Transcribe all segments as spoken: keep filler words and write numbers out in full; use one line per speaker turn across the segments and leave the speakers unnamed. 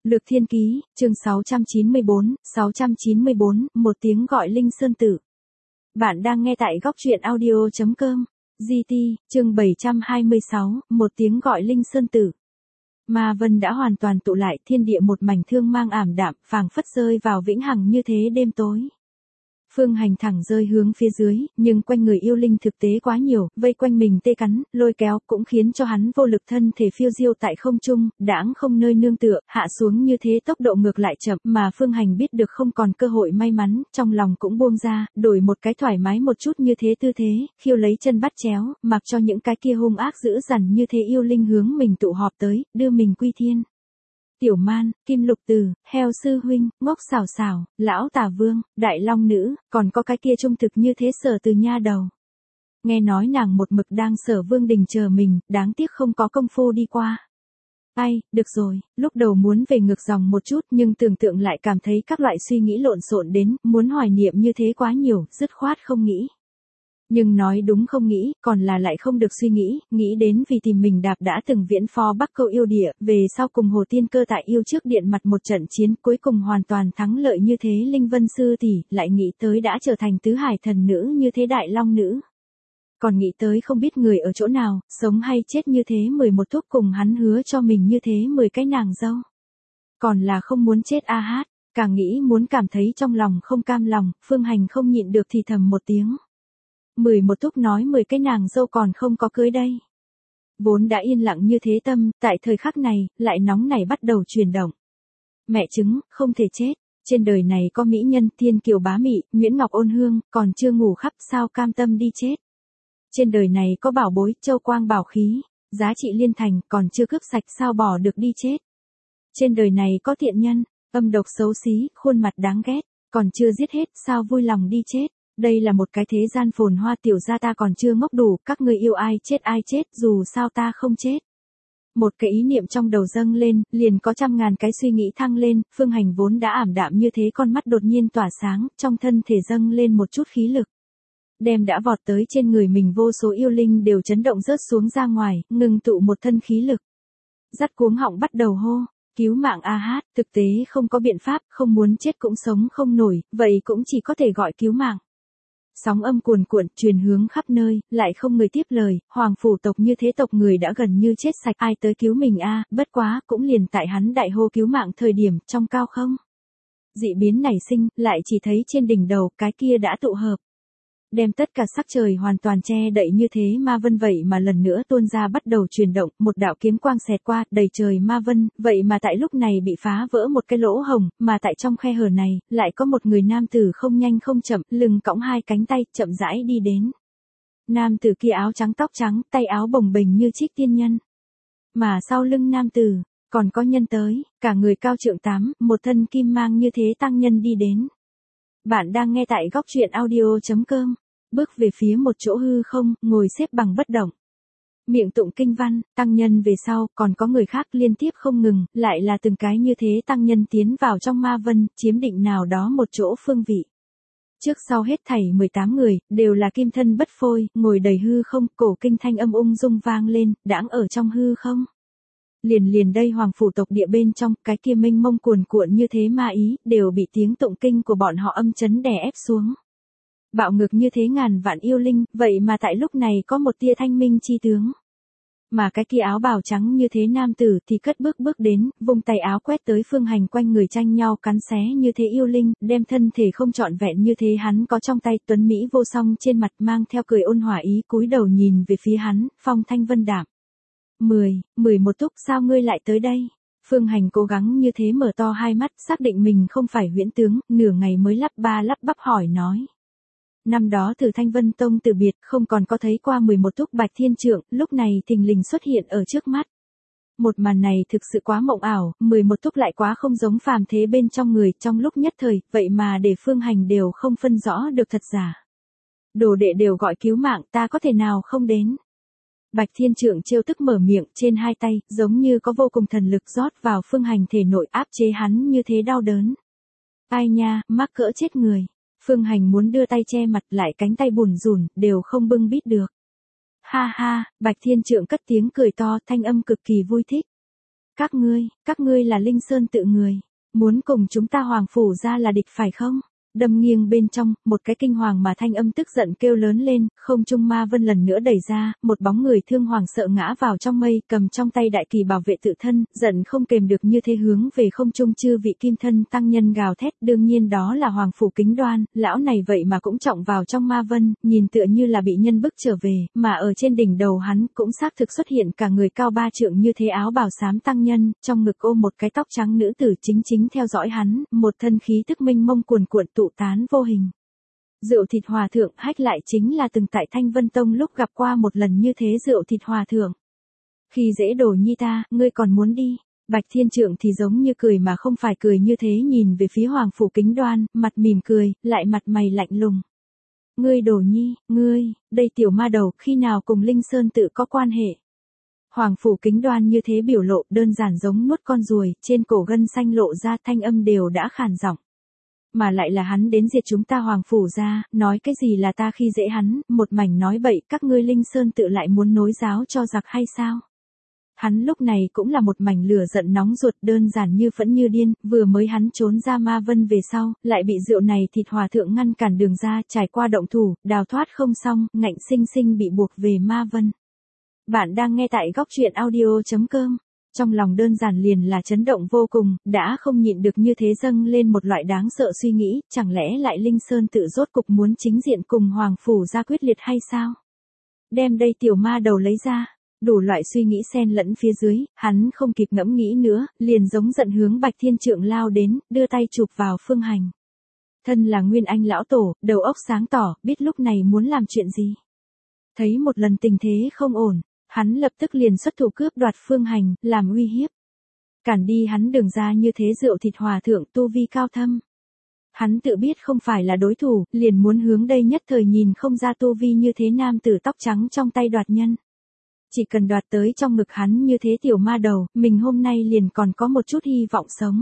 Lược Thiên Ký, chương sáu trăm chín mươi bốn, sáu trăm chín mươi bốn, một tiếng gọi Linh Sơn Tử. Bạn đang nghe tại góc truyện audio chấm com. giê tê, chương bảy trăm hai mươi sáu, một tiếng gọi Linh Sơn Tử. Ma vân đã hoàn toàn tụ lại, thiên địa một mảnh thương mang ảm đạm, phảng phất rơi vào vĩnh hằng như thế đêm tối. Phương Hành thẳng rơi hướng phía dưới, nhưng quanh người yêu linh thực tế quá nhiều, vây quanh mình tê cắn, lôi kéo, cũng khiến cho hắn vô lực thân thể phiêu diêu tại không trung, đãng không nơi nương tựa, hạ xuống như thế tốc độ ngược lại chậm, mà Phương Hành biết được không còn cơ hội may mắn, trong lòng cũng buông ra, đổi một cái thoải mái một chút như thế tư thế, khiêu lấy chân bắt chéo, mặc cho những cái kia hung ác dữ dằn như thế yêu linh hướng mình tụ họp tới, đưa mình quy thiên. Tiểu Man, Kim Lục Từ, Heo Sư Huynh, Ngốc Xảo Xảo, Lão Tà Vương, Đại Long Nữ, còn có cái kia trung thực như thế Sở Từ nha đầu. Nghe nói nàng một mực đang Sở Vương đình chờ mình, đáng tiếc không có công phu đi qua. Ai, được rồi, lúc đầu muốn về ngược dòng một chút nhưng tưởng tượng lại cảm thấy các loại suy nghĩ lộn xộn đến, muốn hoài niệm như thế quá nhiều, dứt khoát không nghĩ. Nhưng nói đúng không nghĩ, còn là lại không được suy nghĩ, nghĩ đến vì tìm mình đạp đã từng viễn phó Bắc Câu yêu địa, về sau cùng Hồ Tiên Cơ tại yêu trước điện mặt một trận chiến cuối cùng hoàn toàn thắng lợi như thế Linh Vân Sư tỷ, lại nghĩ tới đã trở thành tứ hải thần nữ như thế Đại Long Nữ. Còn nghĩ tới không biết người ở chỗ nào, sống hay chết như thế mười một thúc cùng hắn hứa cho mình như thế mười cái nàng dâu. Còn là không muốn chết a hát, càng nghĩ muốn cảm thấy trong lòng không cam lòng, Phương Hành không nhịn được thì thầm một tiếng. Mười một thúc nói mười cái nàng dâu còn không có cưới đây. Vốn đã yên lặng như thế tâm, tại thời khắc này, lại nóng nảy bắt đầu chuyển động. Mẹ chứng, không thể chết, trên đời này có mỹ nhân, thiên kiều bá mị, Nguyễn Ngọc ôn hương, còn chưa ngủ khắp sao cam tâm đi chết. Trên đời này có bảo bối, châu quang bảo khí, giá trị liên thành, còn chưa cướp sạch sao bỏ được đi chết. Trên đời này có thiện nhân, âm độc xấu xí, khuôn mặt đáng ghét, còn chưa giết hết sao vui lòng đi chết. Đây là một cái thế gian phồn hoa tiểu gia ta còn chưa ngốc đủ, các ngươi yêu ai chết ai chết, dù sao ta không chết. Một cái ý niệm trong đầu dâng lên, liền có trăm ngàn cái suy nghĩ thăng lên, Phương Hành vốn đã ảm đạm như thế con mắt đột nhiên tỏa sáng, trong thân thể dâng lên một chút khí lực. Đem đã vọt tới trên người mình vô số yêu linh đều chấn động rớt xuống ra ngoài, ngừng tụ một thân khí lực. Dắt cuống họng bắt đầu hô. Cứu mạng a hát, thực tế không có biện pháp, không muốn chết cũng sống không nổi, vậy cũng chỉ có thể gọi cứu mạng. Sóng âm cuồn cuộn, truyền hướng khắp nơi, lại không người tiếp lời, hoàng phủ tộc như thế tộc người đã gần như chết sạch, ai tới cứu mình a, bất quá, cũng liền tại hắn đại hô cứu mạng thời điểm, trong cao không. Dị biến nảy sinh, lại chỉ thấy trên đỉnh đầu, cái kia đã tụ hợp. Đem tất cả sắc trời hoàn toàn che đậy như thế ma vân vậy mà lần nữa tuôn ra bắt đầu chuyển động, một đạo kiếm quang xẹt qua, đầy trời ma vân, vậy mà tại lúc này bị phá vỡ một cái lỗ hồng, mà tại trong khe hở này, lại có một người nam tử không nhanh không chậm, lưng cõng hai cánh tay, chậm rãi đi đến. Nam tử kia áo trắng tóc trắng, tay áo bồng bềnh như trích tiên nhân. Mà sau lưng nam tử, còn có nhân tới, cả người cao trượng tám, một thân kim mang như thế tăng nhân đi đến. Bạn đang nghe tại góc truyện audio chấm com, bước về phía một chỗ hư không, ngồi xếp bằng bất động. Miệng tụng kinh văn, tăng nhân về sau, còn có người khác liên tiếp không ngừng, lại là từng cái như thế tăng nhân tiến vào trong ma vân, chiếm định nào đó một chỗ phương vị. Trước sau hết thảy mười tám người, đều là kim thân bất phôi, ngồi đầy hư không, cổ kinh thanh âm ung dung vang lên, đãng ở trong hư không. Liền liền đây hoàng phủ tộc địa bên trong, cái kia mênh mông cuồn cuộn như thế ma ý, đều bị tiếng tụng kinh của bọn họ âm chấn đè ép xuống. Bạo ngược như thế ngàn vạn yêu linh, vậy mà tại lúc này có một tia thanh minh chi tướng. Mà cái kia áo bào trắng như thế nam tử thì cất bước bước đến, vung tay áo quét tới Phương Hành quanh người tranh nhau cắn xé như thế yêu linh, đem thân thể không trọn vẹn như thế hắn có trong tay tuấn Mỹ vô song trên mặt mang theo cười ôn hòa ý cúi đầu nhìn về phía hắn, phong thanh vân đạm. Mười, mười một thúc sao ngươi lại tới đây? Phương Hành cố gắng như thế mở to hai mắt, xác định mình không phải huyễn tướng, nửa ngày mới lắp ba lắp bắp hỏi nói. Năm đó từ Thanh Vân Tông từ biệt, không còn có thấy qua mười một thúc Bạch Thiên Trượng, lúc này thình lình xuất hiện ở trước mắt. Một màn này thực sự quá mộng ảo, mười một thúc lại quá không giống phàm thế bên trong người, trong lúc nhất thời, vậy mà để Phương Hành đều không phân rõ được thật giả. Đồ đệ đều gọi cứu mạng, ta có thể nào không đến? Bạch Thiên Trượng trêu tức mở miệng, trên hai tay, giống như có vô cùng thần lực rót vào Phương Hành thể nội áp chế hắn như thế đau đớn. Ai nha, mắc cỡ chết người. Phương Hành muốn đưa tay che mặt lại cánh tay bùn rùn, đều không bưng bít được. Ha ha, Bạch Thiên Trượng cất tiếng cười to, thanh âm cực kỳ vui thích. các ngươi, các ngươi là Linh Sơn tự người. Muốn cùng chúng ta Hoàng Phủ ra là địch phải không? Đâm nghiêng bên trong, một cái kinh hoàng mà thanh âm tức giận kêu lớn lên, không trung ma vân lần nữa đẩy ra, một bóng người thương hoàng sợ ngã vào trong mây, cầm trong tay đại kỳ bảo vệ tự thân, giận không kềm được như thế hướng về không trung chư vị kim thân tăng nhân gào thét, đương nhiên đó là Hoàng Phủ Kính Đoan, lão này vậy mà cũng trọng vào trong ma vân, nhìn tựa như là bị nhân bức trở về, mà ở trên đỉnh đầu hắn cũng xác thực xuất hiện cả người cao ba trượng như thế áo bào xám tăng nhân, trong ngực ôm một cái tóc trắng nữ tử chính chính theo dõi hắn, một thân khí tức minh mông cuồn cuộn tụ tán vô hình. Rượu Thịt Hòa Thượng hách lại chính là từng tại Thanh Vân Tông lúc gặp qua một lần như thế Rượu Thịt Hòa Thượng. Khi dễ đồ nhi ta, ngươi còn muốn đi? Bạch Thiên Trượng thì giống như cười mà không phải cười như thế nhìn về phía Hoàng Phủ Kính Đoan, mặt mỉm cười, lại mặt mày lạnh lùng. Ngươi đồ nhi, ngươi, đây tiểu ma đầu khi nào cùng Linh Sơn tự có quan hệ? Hoàng Phủ Kính Đoan như thế biểu lộ đơn giản giống nuốt con ruồi, trên cổ gân xanh lộ ra thanh âm đều đã khàn giọng. Mà lại là hắn đến diệt chúng ta Hoàng Phủ ra, nói cái gì là ta khi dễ hắn, một mảnh nói bậy, các ngươi Linh Sơn tự lại muốn nối giáo cho giặc hay sao? Hắn lúc này cũng là một mảnh lửa giận nóng ruột đơn giản như phẫn như điên, vừa mới hắn trốn ra ma vân về sau, lại bị rượu này Thịt Hòa Thượng ngăn cản đường ra, trải qua động thủ, đào thoát không xong, ngạnh sinh sinh bị buộc về ma vân. Bạn đang nghe tại góc truyện audio chấm com. Trong lòng đơn giản liền là chấn động vô cùng, đã không nhịn được như thế dâng lên một loại đáng sợ suy nghĩ, chẳng lẽ lại Linh Sơn tự rốt cục muốn chính diện cùng Hoàng Phủ ra quyết liệt hay sao? Đem đây tiểu ma đầu lấy ra, đủ loại suy nghĩ xen lẫn phía dưới, hắn không kịp ngẫm nghĩ nữa, liền giống giận hướng Bạch Thiên Trượng lao đến, đưa tay chụp vào Phương Hành. Thân là Nguyên Anh lão tổ, đầu óc sáng tỏ, biết lúc này muốn làm chuyện gì. Thấy một lần tình thế không ổn, hắn lập tức liền xuất thủ cướp đoạt Phương Hành, làm uy hiếp. Cản đi hắn đường ra như thế Rượu Thịt Hòa Thượng tu vi cao thâm. Hắn tự biết không phải là đối thủ, liền muốn hướng đây nhất thời nhìn không ra tu vi như thế nam tử tóc trắng trong tay đoạt nhân. Chỉ cần đoạt tới trong ngực hắn như thế tiểu ma đầu, mình hôm nay liền còn có một chút hy vọng sống.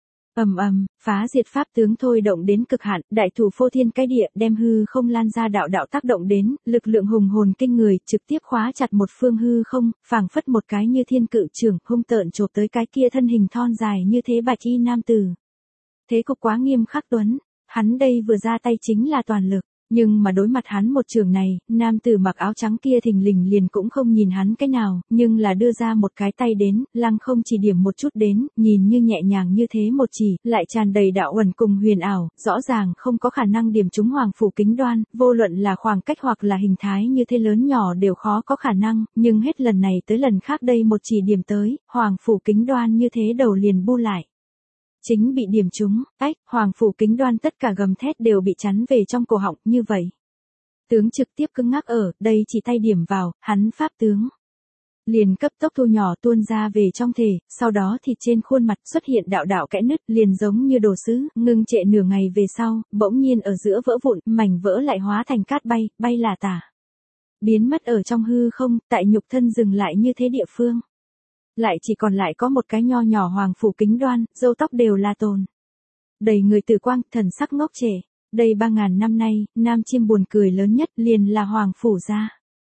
Ầm ầm, phá diệt pháp tướng thôi động đến cực hạn, đại thủ phô thiên cái địa, đem hư không lan ra đạo đạo tác động đến, lực lượng hùng hồn kinh người, trực tiếp khóa chặt một phương hư không, phảng phất một cái như thiên cự trưởng, hung tợn chộp tới cái kia thân hình thon dài như thế bạch y nam tử. Thế cục quá nghiêm khắc tuấn, hắn đây vừa ra tay chính là toàn lực. Nhưng mà đối mặt hắn một trường này, nam tử mặc áo trắng kia thình lình liền cũng không nhìn hắn cái nào, nhưng là đưa ra một cái tay đến, lăng không chỉ điểm một chút đến, nhìn như nhẹ nhàng như thế một chỉ, lại tràn đầy đạo uẩn cùng huyền ảo, rõ ràng không có khả năng điểm trúng Hoàng Phủ Kính Đoan, vô luận là khoảng cách hoặc là hình thái như thế lớn nhỏ đều khó có khả năng, nhưng hết lần này tới lần khác đây một chỉ điểm tới, Hoàng Phủ Kính Đoan như thế đầu liền bu lại. Chính bị điểm trúng, ách, Hoàng Phủ Kính Đoan tất cả gầm thét đều bị chắn về trong cổ họng, như vậy. Tướng trực tiếp cứng ngắc ở, đây chỉ tay điểm vào, hắn pháp tướng. Liền cấp tốc thu nhỏ tuôn ra về trong thể, sau đó thịt trên khuôn mặt xuất hiện đạo đạo kẽ nứt, liền giống như đồ sứ, ngưng trệ nửa ngày về sau, bỗng nhiên ở giữa vỡ vụn, mảnh vỡ lại hóa thành cát bay, bay là tả. Biến mất ở trong hư không, tại nhục thân dừng lại như thế địa phương. Lại chỉ còn lại có một cái nho nhỏ Hoàng Phủ Kính Đoan, râu tóc đều là tồn. Đầy người tử quang, thần sắc ngốc trẻ. Đây ba ngàn năm nay, nam chim buồn cười lớn nhất liền là Hoàng Phủ gia.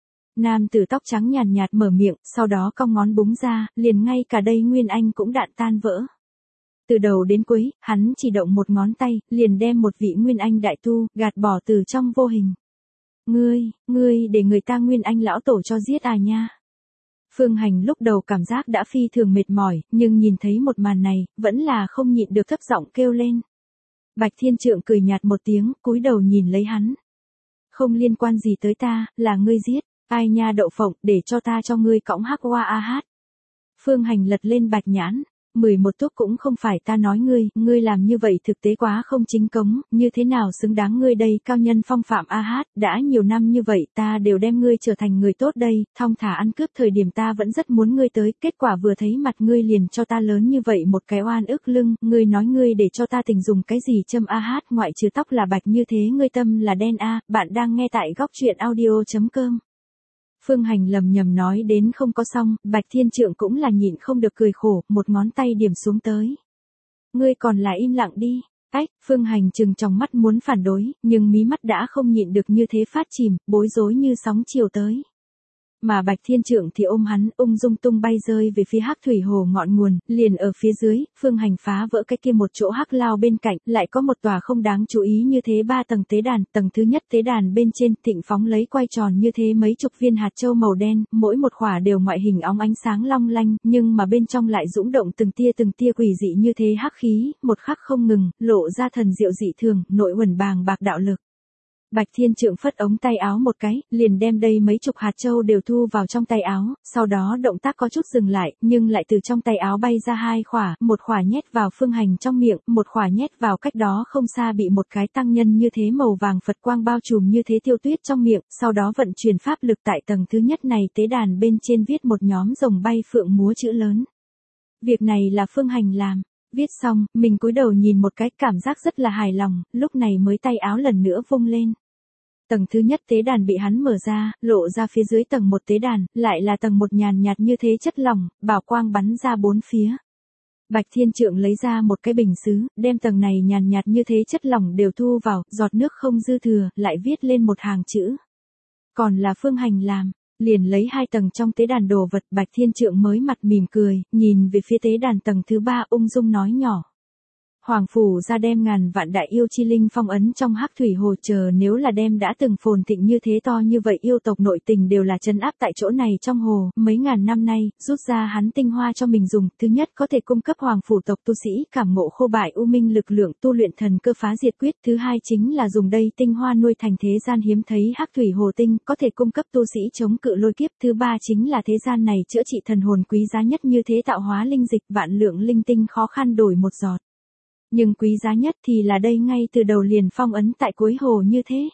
Nam tử tóc trắng nhàn nhạt mở miệng, sau đó cong ngón búng ra, liền ngay cả đây Nguyên Anh cũng đạn tan vỡ. Từ đầu đến cuối, hắn chỉ động một ngón tay, liền đem một vị Nguyên Anh đại tu, gạt bỏ từ trong vô hình. Ngươi, ngươi để người ta Nguyên Anh lão tổ cho giết à nha. Phương Hành lúc đầu cảm giác đã phi thường mệt mỏi, nhưng nhìn thấy một màn này, vẫn là không nhịn được thấp giọng kêu lên. Bạch Thiên Trượng cười nhạt một tiếng, cúi đầu nhìn lấy hắn. Không liên quan gì tới ta, là ngươi giết, ai nha đậu phộng, để cho ta cho ngươi cõng hắc hoa a hát. Phương Hành lật lên bạch nhãn. Mười một túc cũng không phải ta nói ngươi, ngươi làm như vậy thực tế quá không chính cống, như thế nào xứng đáng ngươi đây cao nhân phong phạm a hát, đã nhiều năm như vậy ta đều đem ngươi trở thành người tốt đây, thong thả ăn cướp thời điểm ta vẫn rất muốn ngươi tới, kết quả vừa thấy mặt ngươi liền cho ta lớn như vậy một cái oan ức lưng, ngươi nói ngươi để cho ta tình dùng cái gì châm a hát ngoại trừ tóc là bạch như thế ngươi tâm là đen a, bạn đang nghe tại góc truyện audio chấm com. Phương Hành lầm nhầm nói đến không có xong, Bạch Thiên Trượng cũng là nhịn không được cười khổ, một ngón tay điểm xuống tới. Ngươi còn là im lặng đi. Ách, Phương Hành trừng trong mắt muốn phản đối, nhưng mí mắt đã không nhịn được như thế phát chìm, bối rối như sóng chiều tới. Mà Bạch Thiên Trượng thì ôm hắn, ung dung tung bay rơi về phía Hắc Thủy Hồ ngọn nguồn, liền ở phía dưới, Phương Hành phá vỡ cái kia một chỗ hắc lao bên cạnh, lại có một tòa không đáng chú ý như thế ba tầng tế đàn, tầng thứ nhất tế đàn bên trên, thịnh phóng lấy quay tròn như thế mấy chục viên hạt châu màu đen, mỗi một khỏa đều ngoại hình óng ánh sáng long lanh, nhưng mà bên trong lại dũng động từng tia từng tia quỷ dị như thế hắc khí, một khắc không ngừng, lộ ra thần diệu dị thường, nội uẩn bàng bạc đạo lực. Bạch Thiên Trượng phất ống tay áo một cái, liền đem đây mấy chục hạt châu đều thu vào trong tay áo, sau đó động tác có chút dừng lại, nhưng lại từ trong tay áo bay ra hai khỏa, một khỏa nhét vào Phương Hành trong miệng, một khỏa nhét vào cách đó không xa bị một cái tăng nhân như thế màu vàng Phật quang bao trùm như thế Tiêu Tuyết trong miệng, sau đó vận chuyển pháp lực tại tầng thứ nhất này tế đàn bên trên viết một nhóm rồng bay phượng múa chữ lớn. Việc này là Phương Hành làm. Viết xong, mình cúi đầu nhìn một cái, cảm giác rất là hài lòng, lúc này mới tay áo lần nữa vung lên. Tầng thứ nhất tế đàn bị hắn mở ra, lộ ra phía dưới tầng một tế đàn, lại là tầng một nhàn nhạt như thế chất lỏng, bảo quang bắn ra bốn phía. Bạch Thiên Trượng lấy ra một cái bình sứ, đem tầng này nhàn nhạt như thế chất lỏng đều thu vào, giọt nước không dư thừa, lại viết lên một hàng chữ. Còn là Phương Hành làm. Liền lấy hai tầng trong tế đàn đồ vật, Bạch Thiên Trượng mới mặt mỉm cười, nhìn về phía tế đàn tầng thứ ba ung dung nói nhỏ. Hoàng phủ ra đem ngàn vạn đại yêu chi linh phong ấn trong Hắc Thủy Hồ, chờ nếu là đem đã từng phồn thịnh như thế to như vậy yêu tộc nội tình đều là trấn áp tại chỗ này trong hồ, mấy ngàn năm nay, rút ra hắn tinh hoa cho mình dùng, thứ nhất có thể cung cấp hoàng phủ tộc tu sĩ cảm ngộ khô bại u minh lực lượng tu luyện thần cơ phá diệt quyết, thứ hai chính là dùng đây tinh hoa nuôi thành thế gian hiếm thấy Hắc Thủy Hồ tinh, có thể cung cấp tu sĩ chống cự lôi kiếp, thứ ba chính là thế gian này chữa trị thần hồn quý giá nhất như thế tạo hóa linh dịch, vạn lượng linh tinh khó khăn đổi một giọt. Nhưng quý giá nhất thì là đây ngay từ đầu liền phong ấn tại cuối hồ như thế.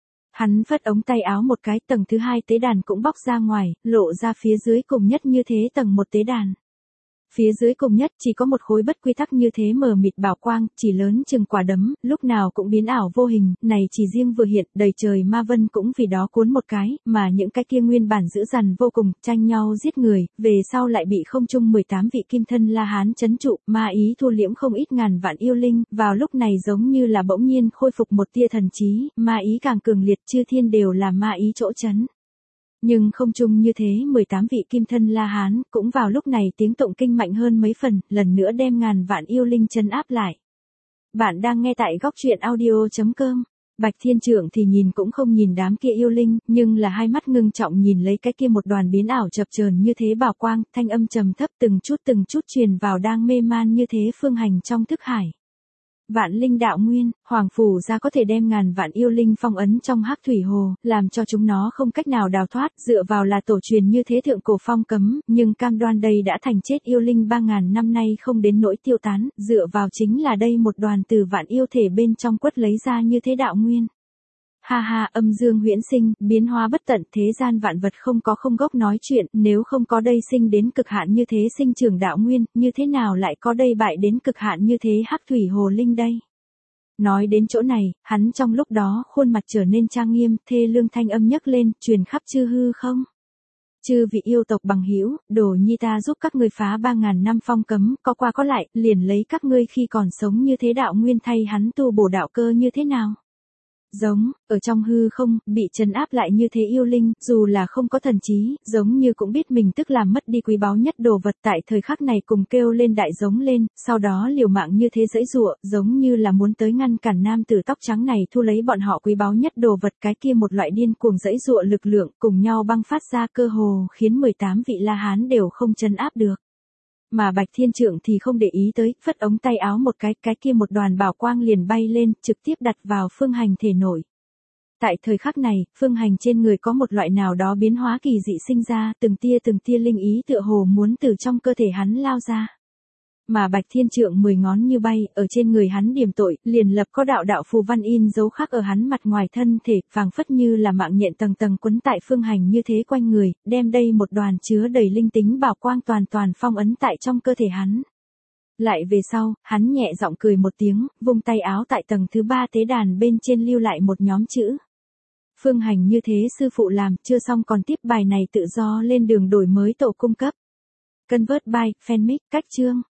Hắn phất ống tay áo một cái, tầng thứ hai tế đàn cũng bóc ra ngoài, lộ ra phía dưới cùng nhất như thế tầng một tế đàn. Phía dưới cùng nhất chỉ có một khối bất quy tắc như thế mờ mịt bảo quang, chỉ lớn chừng quả đấm, lúc nào cũng biến ảo vô hình, này chỉ riêng vừa hiện, đầy trời ma vân cũng vì đó cuốn một cái, mà những cái kia nguyên bản dữ dằn vô cùng, tranh nhau giết người, về sau lại bị không trung mười tám vị kim thân La Hán trấn trụ, ma ý thu liễm không ít ngàn vạn yêu linh, vào lúc này giống như là bỗng nhiên khôi phục một tia thần trí, ma ý càng cường liệt, chư thiên đều là ma ý chỗ trấn. Nhưng không chung như thế mười tám vị kim thân La Hán, cũng vào lúc này tiếng tụng kinh mạnh hơn mấy phần, lần nữa đem ngàn vạn yêu linh trấn áp lại. Bạn đang nghe tại góc truyện audio chấm com. Bạch Thiên Trượng thì nhìn cũng không nhìn đám kia yêu linh, nhưng là hai mắt ngưng trọng nhìn lấy cái kia một đoàn biến ảo chập chờn như thế bảo quang, thanh âm trầm thấp từng chút từng chút truyền vào đang mê man như thế Phương Hành trong thức hải. Vạn linh đạo nguyên, hoàng phủ ra có thể đem ngàn vạn yêu linh phong ấn trong Hắc Thủy Hồ, làm cho chúng nó không cách nào đào thoát, dựa vào là tổ truyền như thế thượng cổ phong cấm, nhưng cam đoan đây đã thành chết yêu linh ba ngàn năm nay không đến nỗi tiêu tán, dựa vào chính là đây một đoàn từ vạn yêu thể bên trong quất lấy ra như thế đạo nguyên. Ha ha, âm dương huyễn sinh, biến hóa bất tận, thế gian vạn vật không có không gốc nói chuyện, nếu không có đây sinh đến cực hạn như thế sinh trưởng đạo nguyên, như thế nào lại có đây bại đến cực hạn như thế Hắc Thủy Hồ linh đây. Nói đến chỗ này, hắn trong lúc đó khuôn mặt trở nên trang nghiêm, thê lương thanh âm nhấc lên, truyền khắp chư hư không. Chư vị yêu tộc bằng hữu, Đồ Nhi ta giúp các ngươi phá ba ngàn năm phong cấm, có qua có lại, liền lấy các ngươi khi còn sống như thế đạo nguyên thay hắn tu bổ đạo cơ như thế nào. Giống, ở trong hư không, bị trấn áp lại như thế yêu linh, dù là không có thần trí, giống như cũng biết mình tức làm mất đi quý báu nhất đồ vật tại thời khắc này cùng kêu lên đại giống lên, sau đó liều mạng như thế dãy dụa, giống như là muốn tới ngăn cản nam tử tóc trắng này thu lấy bọn họ quý báu nhất đồ vật, cái kia một loại điên cuồng dãy dụa lực lượng cùng nhau băng phát ra cơ hồ khiến mười tám vị La Hán đều không trấn áp được. Mà Bạch Thiên Trượng thì không để ý tới, phất ống tay áo một cái, cái kia một đoàn bảo quang liền bay lên, trực tiếp đặt vào Phương Hành thể nội. Tại thời khắc này, Phương Hành trên người có một loại nào đó biến hóa kỳ dị sinh ra, từng tia từng tia linh ý tựa hồ muốn từ trong cơ thể hắn lao ra. Mà Bạch Thiên Trượng mười ngón như bay, ở trên người hắn điểm tội, liền lập có đạo đạo phù văn in dấu khắc ở hắn mặt ngoài thân thể, phảng phất như là mạng nhện tầng tầng quấn tại Phương Hành như thế quanh người, đem đây một đoàn chứa đầy linh tính bảo quang toàn toàn phong ấn tại trong cơ thể hắn. Lại về sau, hắn nhẹ giọng cười một tiếng, vung tay áo tại tầng thứ ba tế đàn bên trên lưu lại một nhóm chữ. Phương Hành như thế sư phụ làm, chưa xong còn tiếp bài này tự do lên đường đổi mới tổ cung cấp. Convert by, fanmic, cách chương.